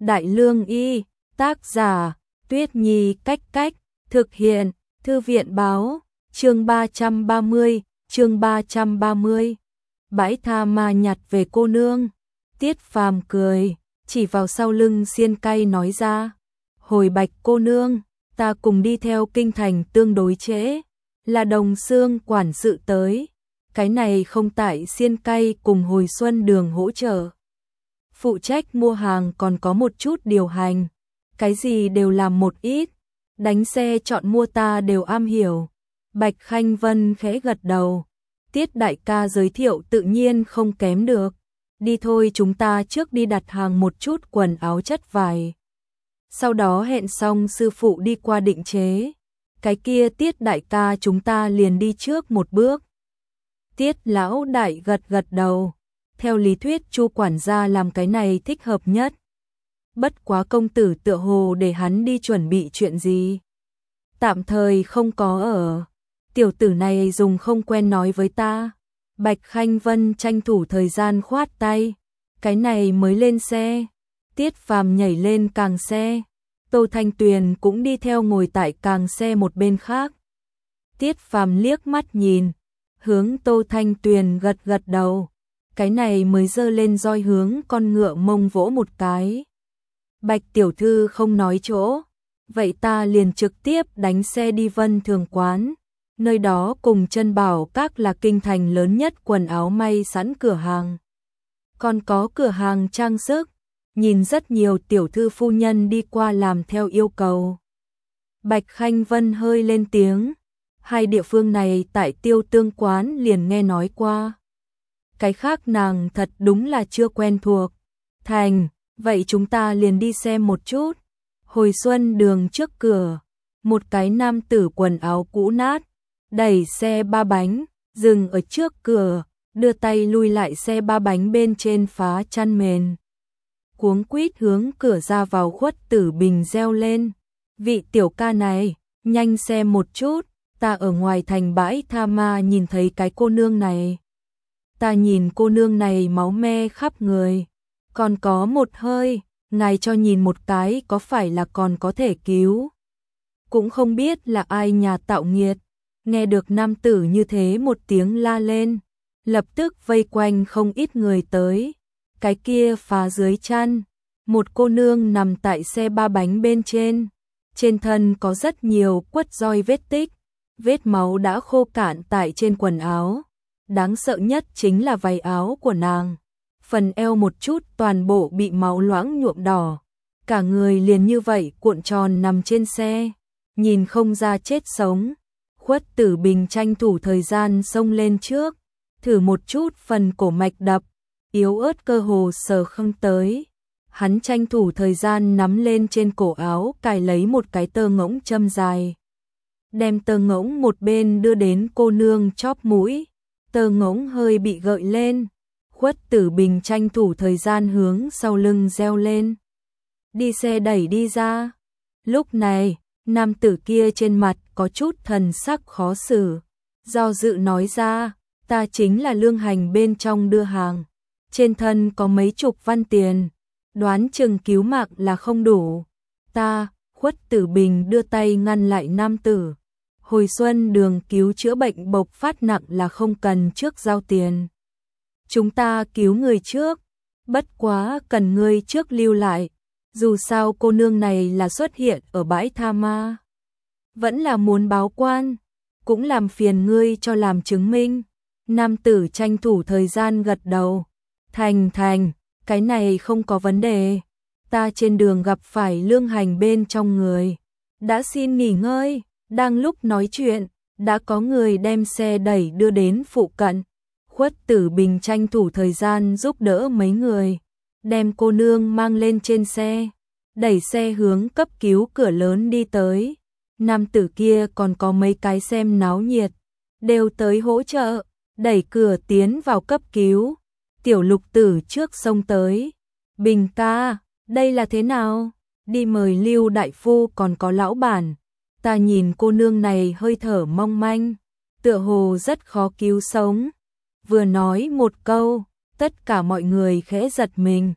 Đại Lương Y, tác giả, Tuyết Nhi Cách Cách, thực hiện, Thư viện Báo, chương 330. Bãi tha ma nhặt về cô nương. Tiết Phàm cười, chỉ vào sau lưng xiên cay nói ra, hồi Bạch cô nương, ta cùng đi theo kinh thành tương đối trễ, là Đồng Xương quản sự tới, cái này không tại xiên cay cùng Hồi Xuân Đường hỗ trợ. Phụ trách mua hàng còn có một chút điều hành, cái gì đều làm một ít, đánh xe chọn mua ta đều am hiểu. Bạch Khanh Vân khẽ gật đầu, Tiết đại ca giới thiệu tự nhiên không kém được. Đi thôi, chúng ta trước đi đặt hàng một chút quần áo chất vải. Sau đó hẹn xong sư phụ đi qua định chế. Cái kia Tiết đại ca chúng ta liền đi trước một bước. Tiết lão đại gật gật đầu. Theo lý thuyết Chu quản gia làm cái này thích hợp nhất. Bất quá công tử tựa hồ để hắn đi chuẩn bị chuyện gì. Tạm thời không có ở. Tiểu tử này dùng không quen nói với ta. Bạch Khanh Vân tranh thủ thời gian khoát tay. Cái này mới lên xe. Tiết Phàm nhảy lên càng xe. Tô Thanh Tuyền cũng đi theo ngồi tại càng xe một bên khác. Tiết Phàm liếc mắt nhìn. Hướng Tô Thanh Tuyền gật gật đầu. Cái này mới giơ lên roi hướng con ngựa mông vỗ một cái. Bạch tiểu thư không nói chỗ. Vậy ta liền trực tiếp đánh xe đi Vân Thường Quán. Nơi đó cùng Chân Bảo Các là kinh thành lớn nhất quần áo may sẵn cửa hàng. Còn có cửa hàng trang sức, nhìn rất nhiều tiểu thư phu nhân đi qua làm theo yêu cầu. Bạch Khanh Vân hơi lên tiếng, hai địa phương này tại Tiêu Tương Quán liền nghe nói qua. Cái khác nàng thật đúng là chưa quen thuộc. Thành, vậy chúng ta liền đi xem một chút. Hồi Xuân Đường trước cửa, một cái nam tử quần áo cũ nát, đẩy xe ba bánh, dừng ở trước cửa, đưa tay lui lại xe ba bánh bên trên phá chăn mền. Cuống quýt hướng cửa ra vào Khuất Tử Bình reo lên. Vị tiểu ca này, nhanh xem một chút, ta ở ngoài thành bãi tha ma nhìn thấy cái cô nương này. Ta nhìn cô nương này máu me khắp người, còn có một hơi, ngài cho nhìn một cái có phải là còn có thể cứu. Cũng không biết là ai nhà tạo nghiệt. Nghe được nam tử như thế một tiếng la lên, lập tức vây quanh không ít người tới. Cái kia phá dưới chăn, một cô nương nằm tại xe ba bánh bên trên thân có rất nhiều quất roi vết tích, vết máu đã khô cạn tại trên quần áo. Đáng sợ nhất chính là váy áo của nàng, phần eo một chút toàn bộ bị máu loãng nhuộm đỏ, cả người liền như vậy cuộn tròn nằm trên xe, nhìn không ra chết sống. Khuất Tử Bình tranh thủ thời gian xông lên trước, thử một chút phần cổ mạch đập, yếu ớt cơ hồ sờ không tới. Hắn tranh thủ thời gian nắm lên trên cổ áo cài lấy một cái tơ ngỗng châm dài. Đem tơ ngỗng một bên đưa đến cô nương chóp mũi, tơ ngỗng hơi bị gợi lên. Khuất Tử Bình tranh thủ thời gian hướng sau lưng reo lên. Đi xe đẩy đi ra. Lúc này, nam tử kia trên mặt có chút thần sắc khó xử, do dự nói ra, ta chính là lương hành bên trong đưa hàng, trên thân có mấy chục văn tiền, đoán chừng cứu mạng là không đủ. Ta, Khuất Tử Bình đưa tay ngăn lại nam tử. Hồi Xuân Đường cứu chữa bệnh bộc phát nặng là không cần trước giao tiền. Chúng ta cứu người trước, bất quá cần ngươi trước lưu lại. Dù sao cô nương này là xuất hiện ở bãi tha ma, vẫn là muốn báo quan, cũng làm phiền ngươi cho làm chứng minh. Nam tử tranh thủ thời gian gật đầu. Thành, cái này không có vấn đề. Ta trên đường gặp phải lương hành bên trong người, đã xin nghỉ ngơi. Đang lúc nói chuyện, đã có người đem xe đẩy đưa đến phụ cận. Khuất Tử Bình tranh thủ thời gian giúp đỡ mấy người, đem cô nương mang lên trên xe, đẩy xe hướng cấp cứu cửa lớn đi tới. Nam tử kia còn có mấy cái xem náo nhiệt, đều tới hỗ trợ, đẩy cửa tiến vào cấp cứu. Tiểu Lục Tử trước xông tới. Bình ca, đây là thế nào? Đi mời Lưu đại phu còn có lão bản. Ta nhìn cô nương này hơi thở mong manh, tựa hồ rất khó cứu sống. Vừa nói một câu, tất cả mọi người khẽ giật mình.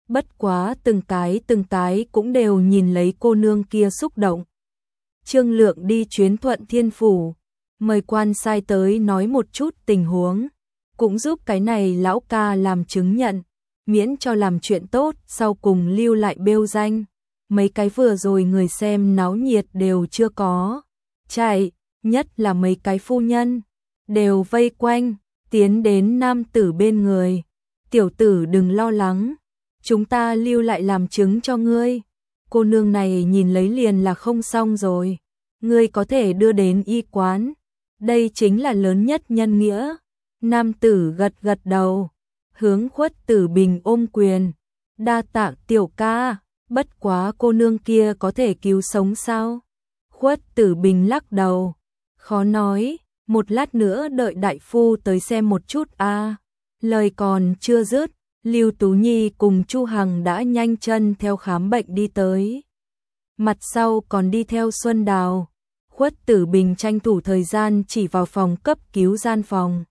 bất quá từng cái cũng đều nhìn lấy cô nương kia xúc động. Trương Lượng đi chuyến Thuận Thiên Phủ, mời quan sai tới nói một chút tình huống, cũng giúp cái này lão ca làm chứng nhận, miễn cho làm chuyện tốt, sau cùng lưu lại bêu danh. Mấy cái vừa rồi người xem náo nhiệt đều chưa có chạy, nhất là mấy cái phu nhân, đều vây quanh, tiến đến nam tử bên người. Tiểu tử đừng lo lắng, chúng ta lưu lại làm chứng cho ngươi. Cô nương này nhìn lấy liền là không xong rồi. Ngươi có thể đưa đến y quán. Đây chính là lớn nhất nhân nghĩa. Nam tử gật gật đầu, hướng Khuất Tử Bình ôm quyền. Đa tạ tiểu ca, bất quá cô nương kia có thể cứu sống sao? Khuất Tử Bình lắc đầu, khó nói, một lát nữa đợi đại phu tới xem một chút a. Lời còn chưa dứt, Lưu Tú Nhi cùng Chu Hằng đã nhanh chân theo khám bệnh đi tới. Mặt sau còn đi theo Xuân Đào. Khuất Tử Bình tranh thủ thời gian chỉ vào phòng cấp cứu gian phòng.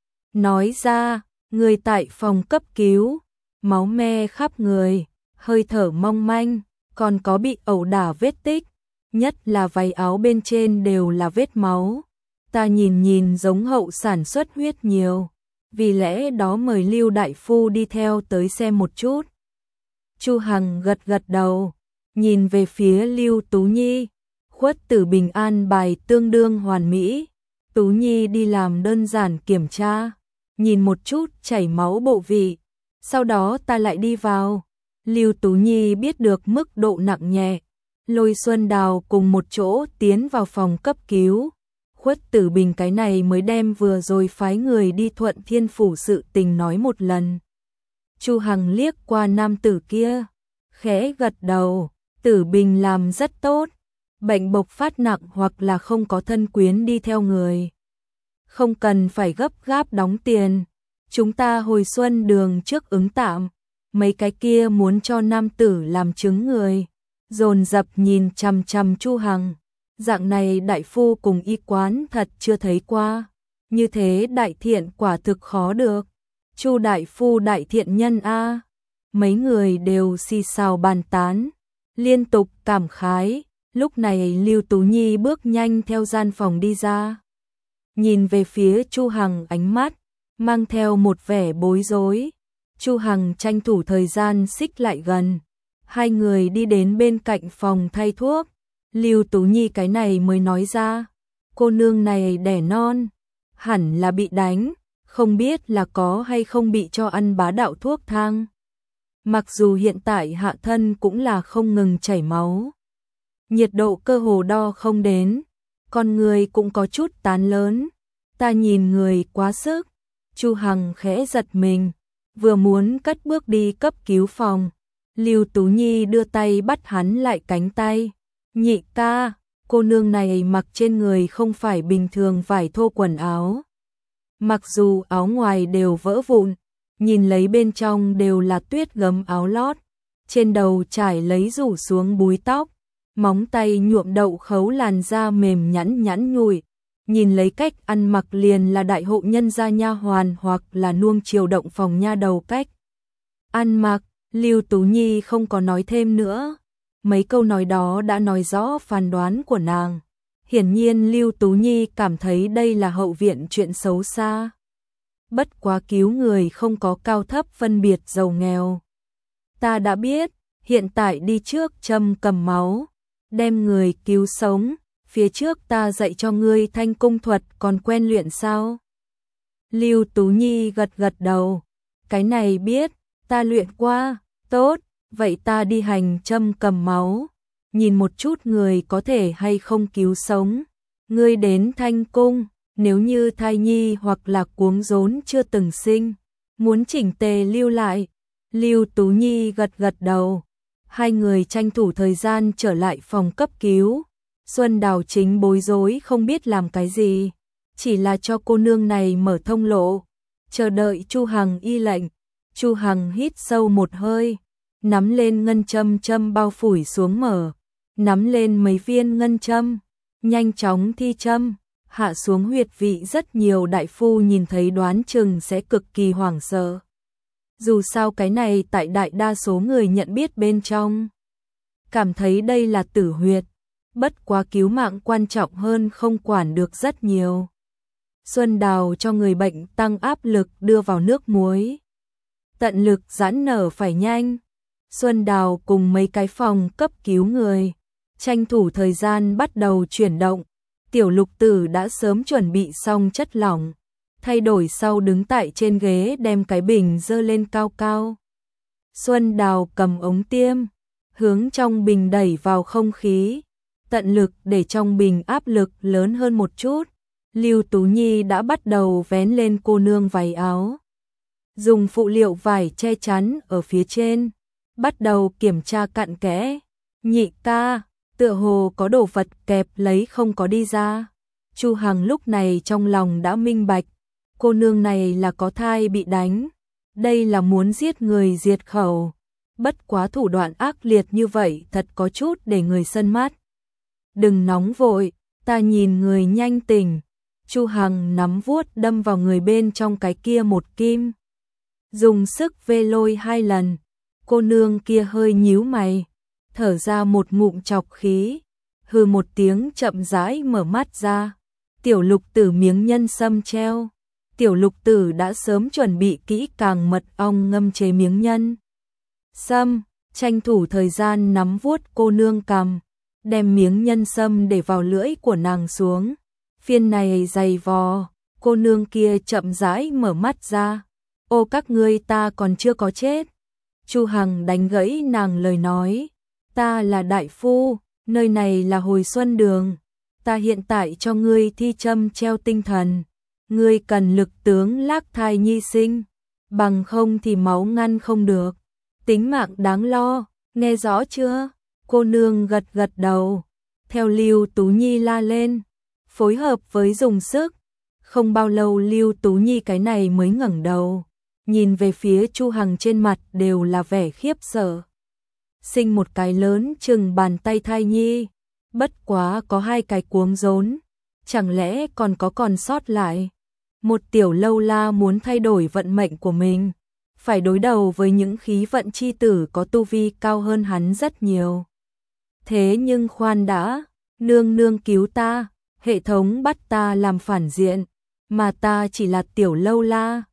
Nói ra, người tại phòng cấp cứu, máu me khắp người, hơi thở mong manh, còn có bị ẩu đả vết tích, nhất là váy áo bên trên đều là vết máu. Ta nhìn giống hậu sản xuất huyết nhiều, vì lẽ đó mời Lưu đại phu đi theo tới xem một chút. Chu Hằng gật gật đầu, nhìn về phía Lưu Tú Nhi. Khuất Tử Bình an bài tương đương hoàn mỹ. Tú Nhi đi làm đơn giản kiểm tra, nhìn một chút chảy máu bộ vị, sau đó ta lại đi vào. Lưu Tú Nhi biết được mức độ nặng nhẹ, lôi Xuân Đào cùng một chỗ tiến vào phòng cấp cứu. Khuất Tử Bình cái này mới đem vừa rồi phái người đi Thuận Thiên Phủ sự tình nói một lần. Chu Hằng liếc qua nam tử kia, khẽ gật đầu, Tử Bình làm rất tốt. Bệnh bộc phát nặng hoặc là không có thân quyến đi theo người, không cần phải gấp gáp đóng tiền. Chúng ta hồi xuân đường trước ứng tạm. Mấy cái kia muốn cho nam tử làm chứng người, dồn dập nhìn chằm chằm Chu Hằng. Dạng này đại phu cùng y quán thật chưa thấy qua, như thế đại thiện quả thực khó được. Chu đại phu đại thiện nhân a. Mấy người đều xì xào bàn tán, liên tục cảm khái. Lúc này Lưu Tú Nhi bước nhanh theo gian phòng đi ra, nhìn về phía Chu Hằng, ánh mắt mang theo một vẻ bối rối. Chu Hằng tranh thủ thời gian xích lại gần, hai người đi đến bên cạnh phòng thay thuốc. Lưu Tú Nhi cái này mới nói ra, cô nương này đẻ non, hẳn là bị đánh, không biết là có hay không bị cho ăn bá đạo thuốc thang. Mặc dù hiện tại hạ thân cũng là không ngừng chảy máu, nhiệt độ cơ hồ đo không đến, con người cũng có chút tán lớn. Ta nhìn người quá sức. Chu Hằng khẽ giật mình, vừa muốn cất bước đi cấp cứu phòng. Lưu Tú Nhi đưa tay bắt hắn lại cánh tay. Nhị ca, cô nương này mặc trên người không phải bình thường vải thô quần áo. Mặc dù áo ngoài đều vỡ vụn, nhìn lấy bên trong đều là tuyết gấm áo lót. Trên đầu trải lấy rủ xuống búi tóc, móng tay nhuộm đậu khấu làn da mềm nhẵn nhẵn nhụi. Nhìn lấy cách ăn mặc liền là đại hộ nhân gia nha hoàn hoặc là nuông chiều động phòng nha đầu cách ăn mặc. Lưu Tú Nhi không có nói thêm nữa, mấy câu nói đó đã nói rõ phán đoán của nàng. Hiển nhiên Lưu Tú Nhi cảm thấy đây là hậu viện chuyện xấu xa. Bất quá cứu người không có cao thấp phân biệt giàu nghèo. Ta đã biết, hiện tại đi trước châm cầm máu, đem người cứu sống. Phía trước ta dạy cho ngươi thanh cung thuật còn quen luyện sao? Lưu Tú Nhi gật gật đầu, cái này biết, ta luyện qua. Tốt, vậy ta đi hành châm cầm máu, nhìn một chút người có thể hay không cứu sống. Ngươi đến thanh cung, nếu như thai nhi hoặc là cuống rốn chưa từng sinh, muốn chỉnh tề lưu lại. Lưu Tú Nhi gật gật đầu, hai người tranh thủ thời gian trở lại phòng cấp cứu. Xuân Đào chính bối rối không biết làm cái gì, chỉ là cho cô nương này mở thông lộ, chờ đợi Chu Hằng y lệnh. Chu Hằng hít sâu một hơi, nắm lên ngân châm, châm bao phủi xuống mở, nắm lên mấy viên ngân châm, nhanh chóng thi châm, hạ xuống huyệt vị. Rất nhiều đại phu nhìn thấy đoán chừng sẽ cực kỳ hoảng sợ. Dù sao cái này tại đại đa số người nhận biết bên trong. Cảm thấy đây là tử huyệt, bất quá cứu mạng quan trọng hơn không quản được rất nhiều. Xuân Đào cho người bệnh tăng áp lực đưa vào nước muối. Tận lực giãn nở phải nhanh. Xuân Đào cùng mấy cái phòng cấp cứu người, tranh thủ thời gian bắt đầu chuyển động. Tiểu Lục Tử đã sớm chuẩn bị xong chất lỏng, thay đổi sau đứng tại trên ghế đem cái bình dơ lên cao cao. Xuân Đào cầm ống tiêm, hướng trong bình đẩy vào không khí, tận lực để trong bình áp lực lớn hơn một chút. Lưu Tú Nhi đã bắt đầu vén lên cô nương váy áo, dùng phụ liệu vải che chắn ở phía trên, bắt đầu kiểm tra cặn kẽ. Nhị ca, tựa hồ có đồ vật kẹp lấy không có đi ra. Chu Hằng lúc này trong lòng đã minh bạch, cô nương này là có thai bị đánh, đây là muốn giết người diệt khẩu. Bất quá thủ đoạn ác liệt như vậy thật có chút để người sân mắt. Đừng nóng vội, ta nhìn người nhanh tỉnh. Chu Hằng nắm vuốt đâm vào người bên trong cái kia một kim, dùng sức vê lôi 2 lần. Cô nương kia hơi nhíu mày, thở ra một ngụm trọc khí, hừ một tiếng chậm rãi mở mắt ra. Tiểu Lục Tử miếng nhân sâm treo. Tiểu Lục Tử đã sớm chuẩn bị kỹ càng mật ong ngâm chế miếng nhân sâm, tranh thủ thời gian nắm vuốt cô nương cằm, đem miếng nhân sâm để vào lưỡi của nàng xuống. Phiên này dày vò, cô nương kia chậm rãi mở mắt ra. Ô các ngươi, ta còn chưa có chết. Chu Hằng đánh gãy nàng lời nói. Ta là đại phu, nơi này là Hồi Xuân Đường. Ta hiện tại cho ngươi thi châm treo tinh thần. Ngươi cần lực tướng lác thai nhi sinh, bằng không thì máu ngăn không được. Tính mạng đáng lo, nghe rõ chưa? Cô nương gật gật đầu, theo Lưu Tú Nhi la lên, phối hợp với dùng sức. Không bao lâu Lưu Tú Nhi cái này mới ngẩng đầu, nhìn về phía Chu Hằng, trên mặt đều là vẻ khiếp sợ. Sinh một cái lớn chừng bàn tay thai nhi, bất quá có 2 cái cuống rốn, chẳng lẽ còn sót lại. Một tiểu lâu la muốn thay đổi vận mệnh của mình, phải đối đầu với những khí vận chi tử có tu vi cao hơn hắn rất nhiều. Thế nhưng khoan đã, nương nương cứu ta, hệ thống bắt ta làm phản diện, mà ta chỉ là tiểu lâu la,